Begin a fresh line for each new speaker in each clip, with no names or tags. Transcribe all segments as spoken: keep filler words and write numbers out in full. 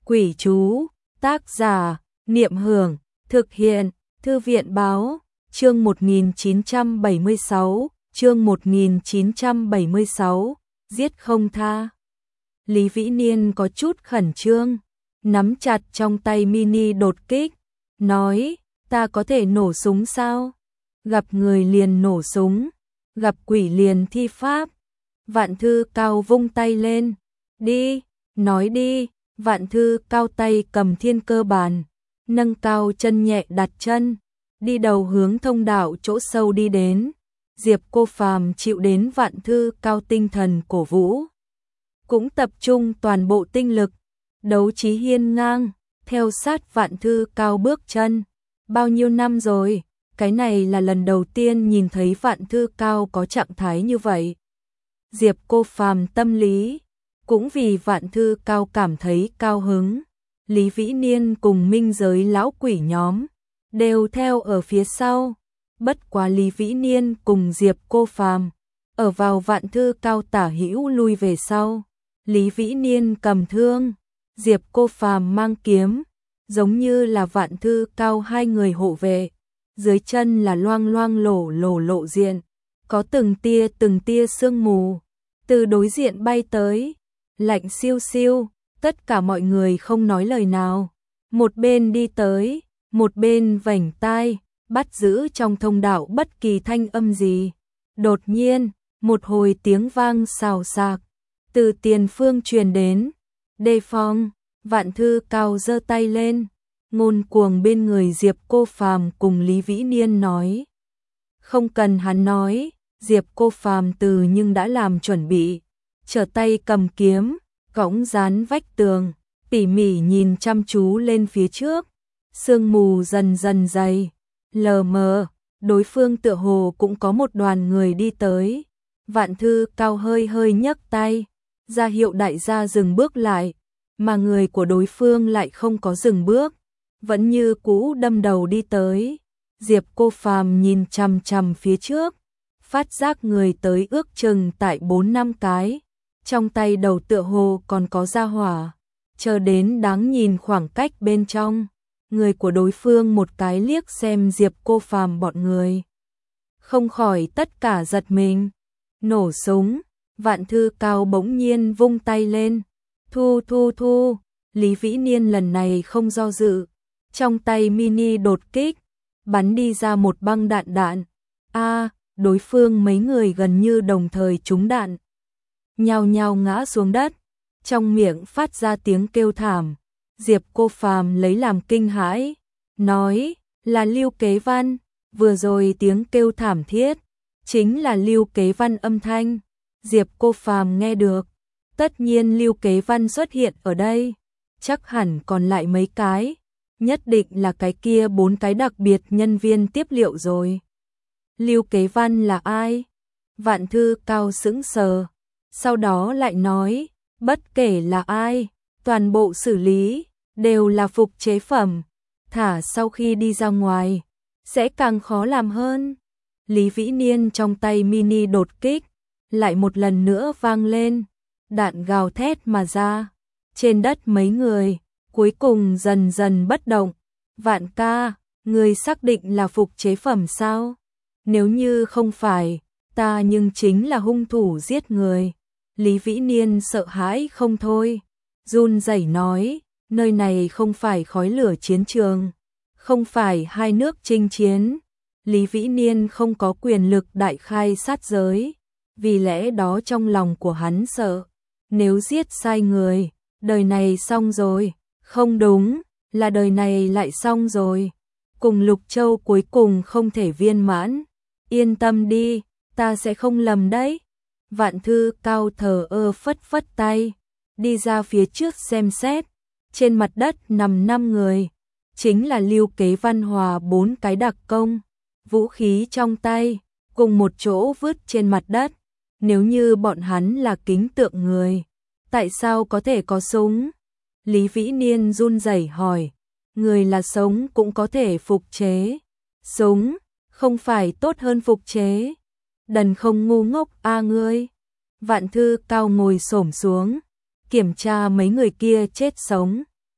Quỷ chú, tác giả, Niệm Hưởng, thực hiện, Thư viện báo, chương một nghìn chín trăm bảy mươi sáu, chương một nghìn chín trăm bảy mươi sáu, giết không tha. Lý Vĩ Niên có chút khẩn trương, nắm chặt trong tay mini đột kích, nói, ta có thể nổ súng sao? Gặp người liền nổ súng, gặp quỷ liền thi pháp. Vạn Thư Cao vung tay lên, đi, nói đi. Vạn Thư Cao tay cầm thiên cơ bàn, nâng cao chân nhẹ đặt chân, đi đầu hướng thông đạo chỗ sâu đi đến. Diệp Cô Phàm chịu đến Vạn Thư Cao tinh thần cổ vũ, cũng tập trung toàn bộ tinh lực, đấu trí hiên ngang, theo sát Vạn Thư Cao bước chân. Bao nhiêu năm rồi, cái này là lần đầu tiên nhìn thấy Vạn Thư Cao có trạng thái như vậy. Diệp Cô Phàm tâm lý cũng vì Vạn Thư Cao cảm thấy cao hứng. Lý Vĩ Niên cùng minh giới lão quỷ nhóm đều theo ở phía sau. Bất quá Lý Vĩ Niên cùng Diệp Cô Phàm ở vào Vạn Thư Cao tả hữu lui về sau. Lý Vĩ Niên cầm thương, Diệp Cô Phàm mang kiếm, giống như là Vạn Thư Cao hai người hộ vệ. Dưới chân là loang loang lổ lổ lộ diện, có từng tia từng tia sương mù từ đối diện bay tới, lạnh siêu siêu. Tất cả mọi người không nói lời nào, một bên đi tới, một bên vảnh tai, bắt giữ trong thông đạo bất kỳ thanh âm gì. Đột nhiên, một hồi tiếng vang xào xạc từ tiền phương truyền đến. Đề phòng. Vạn Thư Cao giơ tay lên, ngôn cuồng bên người Diệp Cô Phàm cùng Lý Vĩ Niên nói. Không cần hắn nói, Diệp Cô Phàm từ nhưng đã làm chuẩn bị, trở tay cầm kiếm, cõng dán vách tường, tỉ mỉ nhìn chăm chú lên phía trước. Sương mù dần dần dày, lờ mờ, đối phương tựa hồ cũng có một đoàn người đi tới. Vạn Thư Cao hơi hơi nhấc tay, ra hiệu đại gia dừng bước lại, mà người của đối phương lại không có dừng bước, vẫn như cũ đâm đầu đi tới. Diệp Cô Phàm nhìn chằm chằm phía trước, phát giác người tới ước chừng tại bốn năm cái, trong tay đầu tựa hồ còn có gia hỏa, chờ đến đáng nhìn khoảng cách bên trong. Người của đối phương một cái liếc xem Diệp Cô Phàm bọn người, không khỏi tất cả giật mình. Nổ súng. Vạn Thư Cao bỗng nhiên vung tay lên, thu thu thu. Lý Vĩ Niên lần này không do dự, trong tay mini đột kích, bắn đi ra một băng đạn đạn. A, đối phương mấy người gần như đồng thời trúng đạn, nhao nhao ngã xuống đất, trong miệng phát ra tiếng kêu thảm. Diệp Cô Phàm lấy làm kinh hãi, nói, là Lưu Kế Văn. Vừa rồi tiếng kêu thảm thiết chính là Lưu Kế Văn âm thanh. Diệp Cô Phàm nghe được, tất nhiên Lưu Kế Văn xuất hiện ở đây, chắc hẳn còn lại mấy cái, nhất định là cái kia bốn cái đặc biệt nhân viên tiếp liệu rồi. Lưu Kế Văn là ai? Vạn Thư Cao sững sờ, sau đó lại nói, bất kể là ai, toàn bộ xử lý đều là phục chế phẩm, thả sau khi đi ra ngoài sẽ càng khó làm hơn. Lý Vĩ Niên trong tay mini đột kích lại một lần nữa vang lên, đạn gào thét mà ra. Trên đất mấy người cuối cùng dần dần bất động. Vạn ca, người xác định là phục chế phẩm sao? Nếu như không phải, ta nhưng chính là hung thủ giết người. Lý Vĩ Niên sợ hãi không thôi, run rẩy nói, nơi này không phải khói lửa chiến trường, không phải hai nước chinh chiến. Lý Vĩ Niên không có quyền lực đại khai sát giới, vì lẽ đó trong lòng của hắn sợ, nếu giết sai người, đời này xong rồi. Không đúng, là đời này lại xong rồi. Cùng Lục Châu cuối cùng không thể viên mãn. Yên tâm đi, ta sẽ không lầm đấy. Vạn Thư Cao thờ ơ phất phất tay, đi ra phía trước xem xét. Trên mặt đất nằm năm người, chính là Lưu Kế Văn hòa bốn cái đặc công, vũ khí trong tay, cùng một chỗ vứt trên mặt đất. Nếu như bọn hắn là kính tượng người, tại sao có thể có súng? Lý Vĩ Niên run rẩy hỏi, người là sống cũng có thể phục chế, súng không phải tốt hơn phục chế? Đần không ngu ngốc a ngươi. Vạn Thư Cao ngồi xổm xuống, kiểm tra mấy người kia chết sống,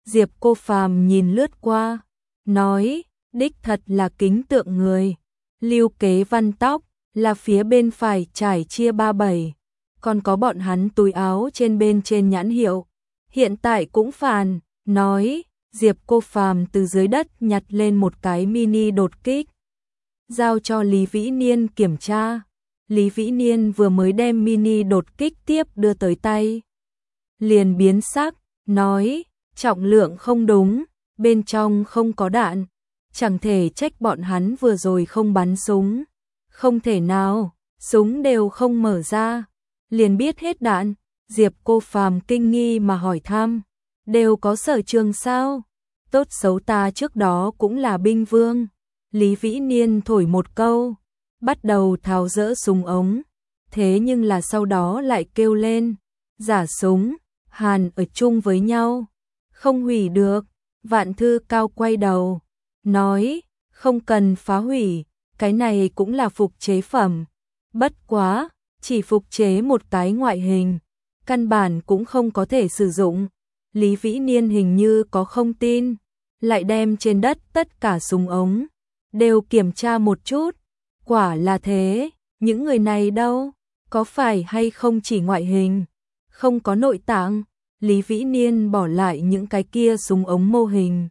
Diệp Cô Phàm nhìn lướt qua, nói, đích thật là kính tượng người. Lưu Kế Văn tóc là phía bên phải trải chia ba bảy, còn có bọn hắn túi áo trên bên trên nhãn hiệu. Hiện tại cũng phàn, nói, Diệp Cô Phàm từ dưới đất nhặt lên một cái mini đột kích, giao cho Lý Vĩ Niên kiểm tra. Lý Vĩ Niên vừa mới đem mini đột kích tiếp đưa tới tay, liền biến sắc, nói, trọng lượng không đúng, bên trong không có đạn, chẳng thể trách bọn hắn vừa rồi không bắn súng. Không thể nào, súng đều không mở ra, liền biết hết đạn. Diệp Cô Phàm kinh nghi mà hỏi thăm, đều có sở trường sao? Tốt xấu ta trước đó cũng là binh vương. Lý Vĩ Niên thổi một câu, bắt đầu tháo dỡ súng ống, thế nhưng là sau đó lại kêu lên, giả súng, hàn ở chung với nhau, không hủy được. Vạn Thư Cao quay đầu, nói, không cần phá hủy, cái này cũng là phục chế phẩm, bất quá, chỉ phục chế một cái ngoại hình, căn bản cũng không có thể sử dụng. Lý Vĩ Niên hình như có không tin, lại đem trên đất tất cả súng ống đều kiểm tra một chút, quả là thế. Những người này đâu, có phải hay không chỉ ngoại hình, không có nội tạng? Lý Vĩ Niên bỏ lại những cái kia súng ống mô hình,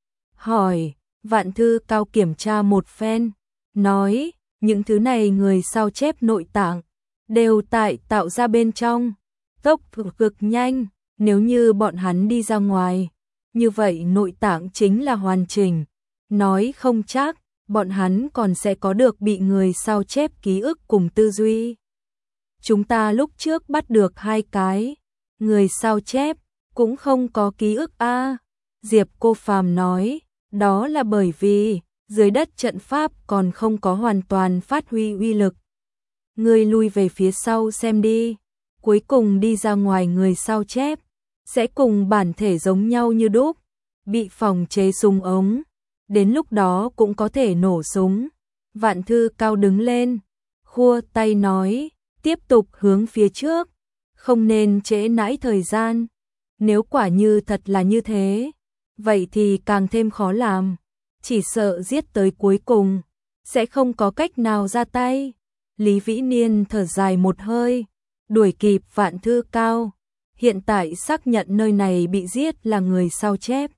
hỏi. Vạn Thư Cao kiểm tra một phen, nói, những thứ này người sao chép nội tạng đều tại tạo ra bên trong, tốc độ cực nhanh, nếu như bọn hắn đi ra ngoài, như vậy nội tạng chính là hoàn chỉnh, nói không chắc bọn hắn còn sẽ có được bị người sao chép ký ức cùng tư duy. Chúng ta lúc trước bắt được hai cái, người sao chép cũng không có ký ức a. À. Diệp Cô Phàm nói, đó là bởi vì dưới đất trận pháp còn không có hoàn toàn phát huy uy lực. Ngươi lui về phía sau xem đi, cuối cùng đi ra ngoài người sao chép sẽ cùng bản thể giống nhau như đúc, bị phòng chế súng ống, đến lúc đó cũng có thể nổ súng. Vạn Thư Cao đứng lên, khua tay nói, tiếp tục hướng phía trước, không nên trễ nãi thời gian. Nếu quả như thật là như thế, vậy thì càng thêm khó làm, chỉ sợ giết tới cuối cùng sẽ không có cách nào ra tay. Lý Vĩ Niên thở dài một hơi, đuổi kịp Vạn Thư Cao, hiện tại xác nhận nơi này bị giết là người sao chép.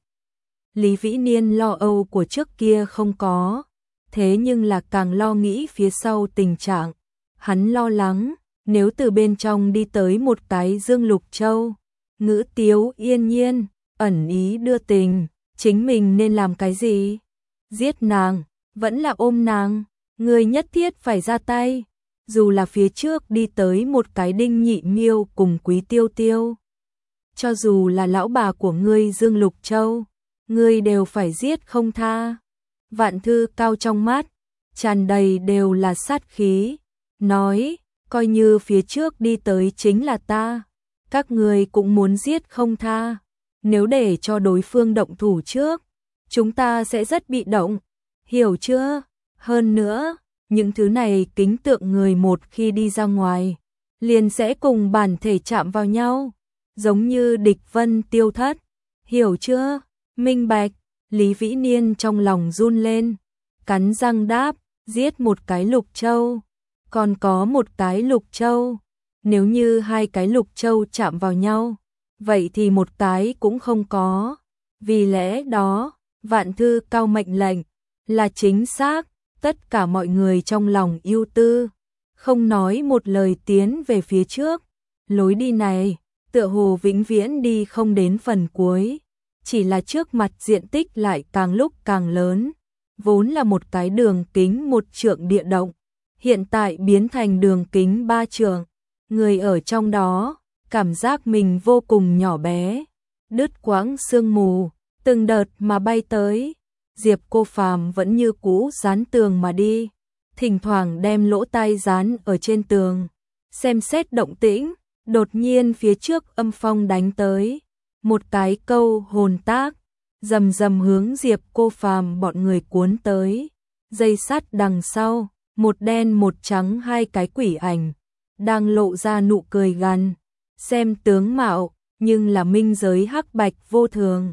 Lý Vĩ Niên lo âu của trước kia không có, thế nhưng là càng lo nghĩ phía sau tình trạng. Hắn lo lắng, nếu từ bên trong đi tới một cái Dương Lục Châu, ngữ tiếu yên nhiên, ẩn ý đưa tình, chính mình nên làm cái gì? Giết nàng, vẫn là ôm nàng, người nhất thiết phải ra tay, dù là phía trước đi tới một cái Đinh Nhị Miêu cùng Quý Tiêu Tiêu. Cho dù là lão bà của ngươi Dương Lục Châu, ngươi đều phải giết không tha. Vạn Thư Cao trong mắt tràn đầy đều là sát khí, nói, coi như phía trước đi tới chính là ta, các ngươi cũng muốn giết không tha. Nếu để cho đối phương động thủ trước, chúng ta sẽ rất bị động, hiểu chưa? Hơn nữa, những thứ này kính tượng người một khi đi ra ngoài, liền sẽ cùng bản thể chạm vào nhau, giống như Địch Vân Tiêu Thất, hiểu chưa? Minh bạch. Lý Vĩ Niên trong lòng run lên, cắn răng đáp, giết một cái Lục Châu, còn có một cái Lục Châu, nếu như hai cái Lục Châu chạm vào nhau, vậy thì một cái cũng không có. Vì lẽ đó, Vạn Thư Cao mệnh lệnh là chính xác, tất cả mọi người trong lòng ưu tư, không nói một lời tiến về phía trước. Lối đi này, tựa hồ vĩnh viễn đi không đến phần cuối, chỉ là trước mặt diện tích lại càng lúc càng lớn, vốn là một cái đường kính một trượng địa động, hiện tại biến thành đường kính ba trượng, người ở trong đó cảm giác mình vô cùng nhỏ bé. Đứt quãng sương mù từng đợt mà bay tới, Diệp Cô Phàm vẫn như cũ dán tường mà đi, thỉnh thoảng đem lỗ tai dán ở trên tường, xem xét động tĩnh. Đột nhiên phía trước âm phong đánh tới, một cái câu hồn tác rầm rầm hướng Diệp Cô Phàm bọn người cuốn tới. Dây sắt đằng sau, một đen một trắng hai cái quỷ ảnh đang lộ ra nụ cười gằn, xem tướng mạo nhưng là minh giới hắc bạch vô thường.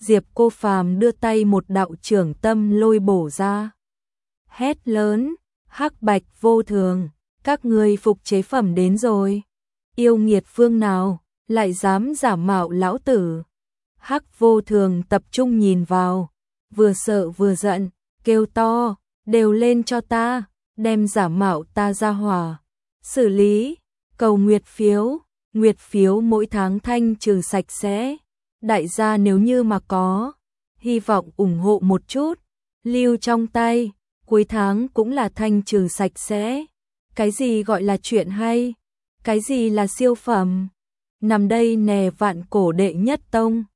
Diệp Cô Phàm đưa tay một đạo trưởng tâm lôi bổ ra. Hét lớn, hắc bạch vô thường, các ngươi phục chế phẩm đến rồi. Yêu nghiệt phương nào, lại dám giả mạo lão tử. Hắc vô thường tập trung nhìn vào, vừa sợ vừa giận, kêu to, đều lên cho ta, đem giả mạo ta ra hỏa. Xử lý, cầu nguyệt phiếu, nguyệt phiếu mỗi tháng thanh trừ sạch sẽ. Đại gia nếu như mà có, hy vọng ủng hộ một chút, lưu trong tay, cuối tháng cũng là thanh trừ sạch sẽ. Cái gì gọi là chuyện hay? Cái gì là siêu phẩm? Nằm đây nè vạn cổ đệ nhất tông.